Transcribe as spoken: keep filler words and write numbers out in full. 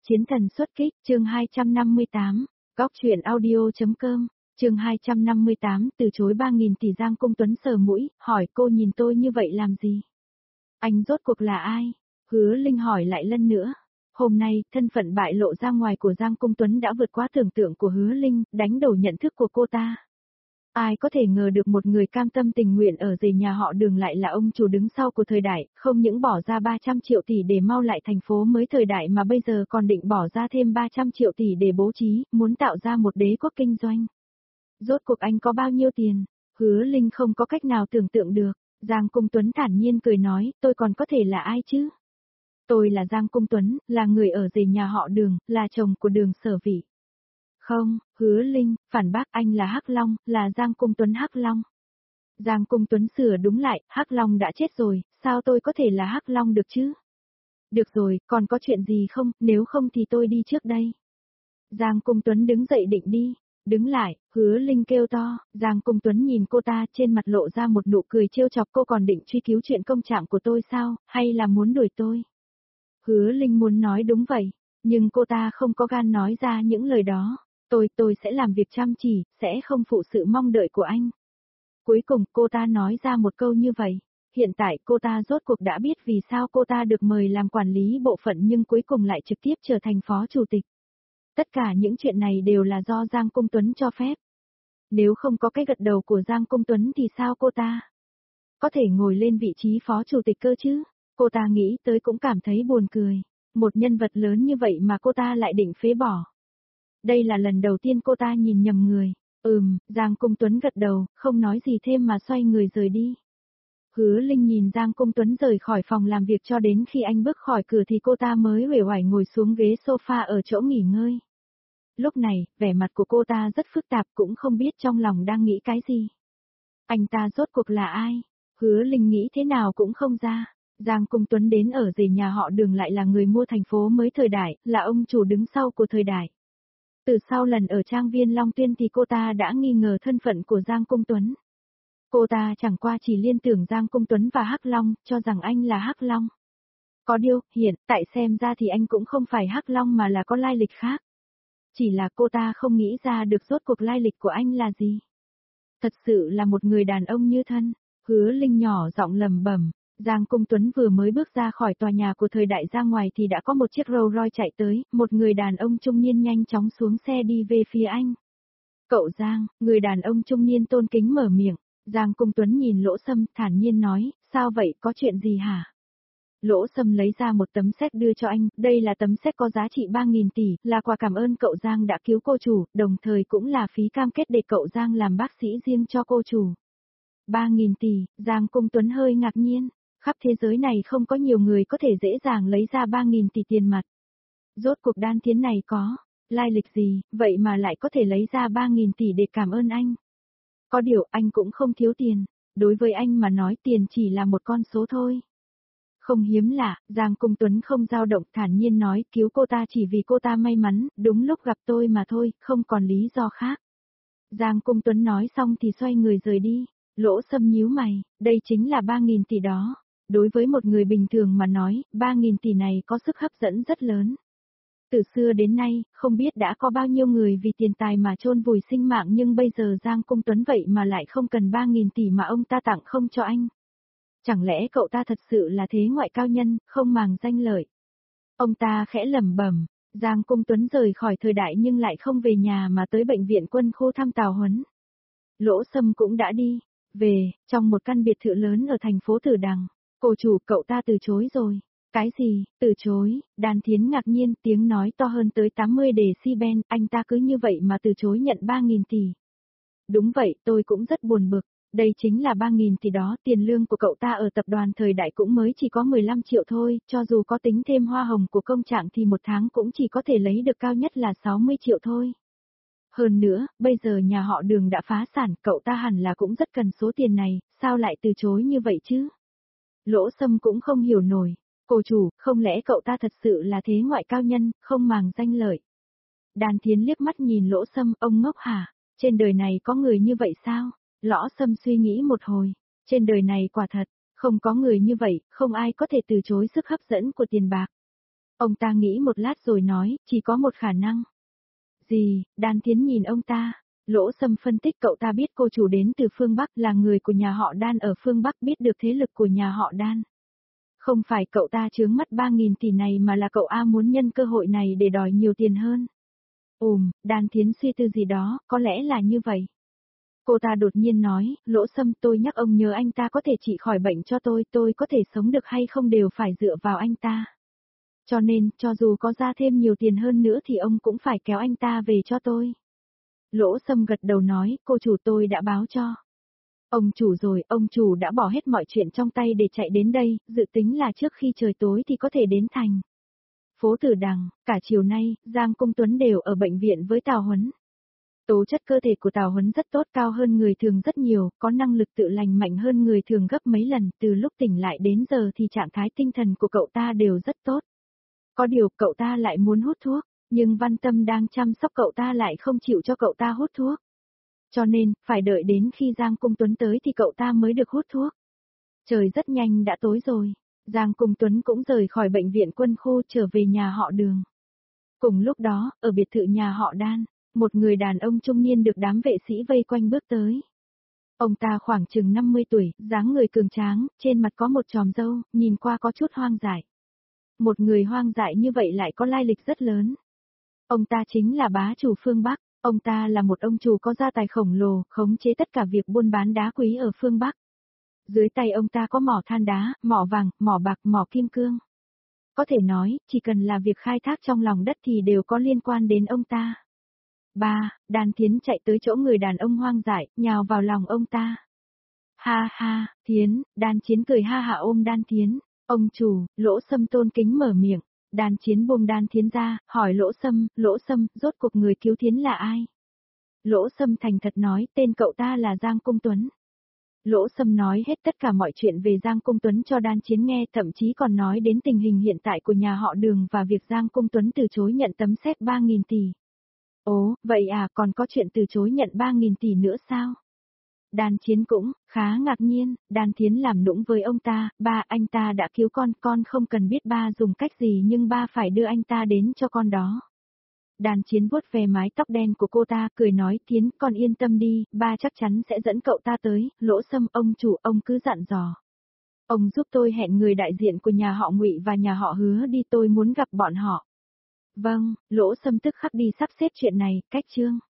Chiến thần xuất kích, chương hai trăm năm mươi tám, góc truyện audio.com, chương hai trăm năm mươi tám, từ chối ba nghìn tỷ. Giang Cung Tuấn sờ mũi, hỏi cô nhìn tôi như vậy làm gì? Anh rốt cuộc là ai? Hứa Linh hỏi lại lần nữa. Hôm nay, thân phận bại lộ ra ngoài của Giang Cung Tuấn đã vượt quá tưởng tượng của Hứa Linh, đánh đổ nhận thức của cô ta. Ai có thể ngờ được một người cam tâm tình nguyện ở rể nhà họ Đường lại là ông chủ đứng sau của thời đại, không những bỏ ra ba trăm triệu tỷ để mau lại thành phố mới thời đại mà bây giờ còn định bỏ ra thêm ba trăm triệu tỷ để bố trí, muốn tạo ra một đế quốc kinh doanh. Rốt cuộc anh có bao nhiêu tiền? Hứa Linh không có cách nào tưởng tượng được. Giang Cung Tuấn thản nhiên cười nói, tôi còn có thể là ai chứ? Tôi là Giang Cung Tuấn, là người ở rể nhà họ Đường, là chồng của Đường Sở Vĩ. Không, Hứa Linh, phản bác, anh là Hắc Long, là Giang Cung Tuấn Hắc Long. Giang Cung Tuấn sửa đúng lại, Hắc Long đã chết rồi, sao tôi có thể là Hắc Long được chứ? Được rồi, còn có chuyện gì không, nếu không thì tôi đi trước đây. Giang Cung Tuấn đứng dậy định đi. Đứng lại, Hứa Linh kêu to. Giang Cung Tuấn nhìn cô ta, trên mặt lộ ra một nụ cười trêu chọc. Cô còn định truy cứu chuyện công trạng của tôi sao, hay là muốn đuổi tôi? Hứa Linh muốn nói đúng vậy, nhưng cô ta không có gan nói ra những lời đó. Tôi, tôi sẽ làm việc chăm chỉ, sẽ không phụ sự mong đợi của anh. Cuối cùng cô ta nói ra một câu như vậy. Hiện tại cô ta rốt cuộc đã biết vì sao cô ta được mời làm quản lý bộ phận nhưng cuối cùng lại trực tiếp trở thành phó chủ tịch. Tất cả những chuyện này đều là do Giang Cung Tuấn cho phép. Nếu không có cái gật đầu của Giang Cung Tuấn thì sao cô ta có thể ngồi lên vị trí phó chủ tịch cơ chứ? Cô ta nghĩ tới cũng cảm thấy buồn cười. Một nhân vật lớn như vậy mà cô ta lại định phế bỏ. Đây là lần đầu tiên cô ta nhìn nhầm người. Ừm, Giang Cung Tuấn gật đầu, không nói gì thêm mà xoay người rời đi. Hứa Linh nhìn Giang Cung Tuấn rời khỏi phòng làm việc cho đến khi anh bước khỏi cửa thì cô ta mới uể oải ngồi xuống ghế sofa ở chỗ nghỉ ngơi. Lúc này, vẻ mặt của cô ta rất phức tạp cũng không biết trong lòng đang nghĩ cái gì. Anh ta rốt cuộc là ai? Hứa Linh nghĩ thế nào cũng không ra. Giang Cung Tuấn đến ở rể nhà họ Đường lại là người mua thành phố mới thời đại, là ông chủ đứng sau của thời đại. Từ sau lần ở trang viên Long Tuyên thì cô ta đã nghi ngờ thân phận của Giang Cung Tuấn. Cô ta chẳng qua chỉ liên tưởng Giang Cung Tuấn và Hắc Long, cho rằng anh là Hắc Long. Có điều, hiện tại xem ra thì anh cũng không phải Hắc Long mà là có lai lịch khác. Chỉ là cô ta không nghĩ ra được rốt cuộc lai lịch của anh là gì. Thật sự là một người đàn ông như thân. Hứa Linh nhỏ giọng lầm bẩm. Giang Cung Tuấn vừa mới bước ra khỏi tòa nhà của thời đại ra ngoài thì đã có một chiếc Rolls Royce chạy tới, một người đàn ông trung niên nhanh chóng xuống xe đi về phía anh. Cậu Giang, người đàn ông trung niên tôn kính mở miệng. Giang Cung Tuấn nhìn Lỗ Sâm, thản nhiên nói, sao vậy, có chuyện gì hả? Lỗ Sâm lấy ra một tấm séc đưa cho anh, đây là tấm séc có giá trị ba nghìn tỷ, là quà cảm ơn cậu Giang đã cứu cô chủ, đồng thời cũng là phí cam kết để cậu Giang làm bác sĩ riêng cho cô chủ. ba nghìn tỷ, Giang Cung Tuấn hơi ngạc nhiên, khắp thế giới này không có nhiều người có thể dễ dàng lấy ra ba nghìn tỷ tiền mặt. Rốt cuộc Đan Thiến này có lai lịch gì, vậy mà lại có thể lấy ra ba nghìn tỷ để cảm ơn anh. Có điều anh cũng không thiếu tiền, đối với anh mà nói tiền chỉ là một con số thôi. Không hiếm lạ, Giang Cung Tuấn không dao động, thản nhiên nói, cứu cô ta chỉ vì cô ta may mắn, đúng lúc gặp tôi mà thôi, không còn lý do khác. Giang Cung Tuấn nói xong thì xoay người rời đi. Lỗ Sâm nhíu mày, đây chính là ba nghìn tỷ đó. Đối với một người bình thường mà nói, ba nghìn tỷ này có sức hấp dẫn rất lớn. Từ xưa đến nay, không biết đã có bao nhiêu người vì tiền tài mà chôn vùi sinh mạng, nhưng bây giờ Giang Cung Tuấn vậy mà lại không cần ba nghìn tỷ mà ông ta tặng không cho anh. Chẳng lẽ cậu ta thật sự là thế ngoại cao nhân, không màng danh lợi? Ông ta khẽ lẩm bẩm. Giang Cung Tuấn rời khỏi thời đại nhưng lại không về nhà mà tới bệnh viện quân khu thăm Tào Huấn. Lỗ Sâm cũng đã đi về, trong một căn biệt thự lớn ở thành phố Tử Đằng. Cô chủ, cậu ta từ chối rồi. Cái gì, từ chối? Đan Thiến ngạc nhiên, tiếng nói to hơn tới tám mươi decibel, anh ta cứ như vậy mà từ chối nhận ba nghìn tỷ. Đúng vậy, tôi cũng rất buồn bực. Đây chính là ba nghìn tỷ đó, tiền lương của cậu ta ở tập đoàn thời đại cũng mới chỉ có mười lăm triệu thôi, cho dù có tính thêm hoa hồng của công trạng thì một tháng cũng chỉ có thể lấy được cao nhất là sáu mươi triệu thôi. Hơn nữa, bây giờ nhà họ Đường đã phá sản, cậu ta hẳn là cũng rất cần số tiền này, sao lại từ chối như vậy chứ? Lỗ Sâm cũng không hiểu nổi. Cô chủ, không lẽ cậu ta thật sự là thế ngoại cao nhân, không màng danh lợi? Đan Thiến liếc mắt nhìn Lỗ Sâm, ông ngốc hả? Trên đời này có người như vậy sao? Lỗ Sâm suy nghĩ một hồi. Trên đời này quả thật, không có người như vậy, không ai có thể từ chối sức hấp dẫn của tiền bạc. Ông ta nghĩ một lát rồi nói, chỉ có một khả năng. Gì? Đan Thiến nhìn ông ta. Lỗ Sâm phân tích cậu ta biết cô chủ đến từ phương Bắc, là người của nhà họ Đan ở phương Bắc, biết được thế lực của nhà họ Đan. Không phải cậu ta chướng mắt ba nghìn tỷ này mà là cậu A muốn nhân cơ hội này để đòi nhiều tiền hơn. Ừm, Đan Thiến suy tư gì đó, có lẽ là như vậy. Cô ta đột nhiên nói, Lỗ Sâm, tôi nhắc ông nhớ anh ta có thể trị khỏi bệnh cho tôi, tôi có thể sống được hay không đều phải dựa vào anh ta. Cho nên, cho dù có ra thêm nhiều tiền hơn nữa thì ông cũng phải kéo anh ta về cho tôi. Lỗ Sâm gật đầu nói, cô chủ tôi đã báo cho. Ông chủ rồi, ông chủ đã bỏ hết mọi chuyện trong tay để chạy đến đây, dự tính là trước khi trời tối thì có thể đến thành. Phố Tử Đằng, cả chiều nay, Giang Công Tuấn đều ở bệnh viện với Tào Huấn. Tố chất cơ thể của Tào Huấn rất tốt, cao hơn người thường rất nhiều, có năng lực tự lành mạnh hơn người thường gấp mấy lần, từ lúc tỉnh lại đến giờ thì trạng thái tinh thần của cậu ta đều rất tốt. Có điều cậu ta lại muốn hút thuốc, nhưng Văn Tâm đang chăm sóc cậu ta lại không chịu cho cậu ta hút thuốc. Cho nên, phải đợi đến khi Giang Cung Tuấn tới thì cậu ta mới được hút thuốc. Trời rất nhanh đã tối rồi, Giang Cung Tuấn cũng rời khỏi bệnh viện quân khu trở về nhà họ Đường. Cùng lúc đó, ở biệt thự nhà họ Đan, một người đàn ông trung niên được đám vệ sĩ vây quanh bước tới. Ông ta khoảng chừng năm mươi tuổi, dáng người cường tráng, trên mặt có một chòm râu, nhìn qua có chút hoang dại. Một người hoang dại như vậy lại có lai lịch rất lớn. Ông ta chính là bá chủ phương Bắc, ông ta là một ông chủ có gia tài khổng lồ, khống chế tất cả việc buôn bán đá quý ở phương Bắc. Dưới tay ông ta có mỏ than đá, mỏ vàng, mỏ bạc, mỏ kim cương. Có thể nói, chỉ cần là việc khai thác trong lòng đất thì đều có liên quan đến ông ta. Ba, Đan Thiến chạy tới chỗ người đàn ông hoang dại, nhào vào lòng ông ta. Ha ha, Thiến, Đan Chiến cười ha hả ôm Đan Thiến. Ông chủ, Lỗ Sâm tôn kính mở miệng. Đan Chiến buông Đan Thiến ra, hỏi Lỗ Sâm, Lỗ Sâm, rốt cuộc người cứu Thiến là ai? Lỗ Sâm thành thật nói, tên cậu ta là Giang Cung Tuấn. Lỗ Sâm nói hết tất cả mọi chuyện về Giang Cung Tuấn cho Đan Chiến nghe, thậm chí còn nói đến tình hình hiện tại của nhà họ Đường và việc Giang Cung Tuấn từ chối nhận tấm séc ba nghìn tỷ. Ồ, vậy à, còn có chuyện từ chối nhận ba nghìn tỷ nữa sao? Đan Chiến cũng khá ngạc nhiên, Đan Thiến làm nũng với ông ta, ba anh ta đã cứu con, con không cần biết ba dùng cách gì nhưng ba phải đưa anh ta đến cho con đó. Đan Chiến vuốt về mái tóc đen của cô ta, cười nói, Thiến, con yên tâm đi, ba chắc chắn sẽ dẫn cậu ta tới. Lỗ Sâm, ông chủ, ông cứ dặn dò. Ông giúp tôi hẹn người đại diện của nhà họ Ngụy và nhà họ Hứa đi, tôi muốn gặp bọn họ. Vâng, Lỗ Sâm tức khắc đi sắp xếp chuyện này, cách chương.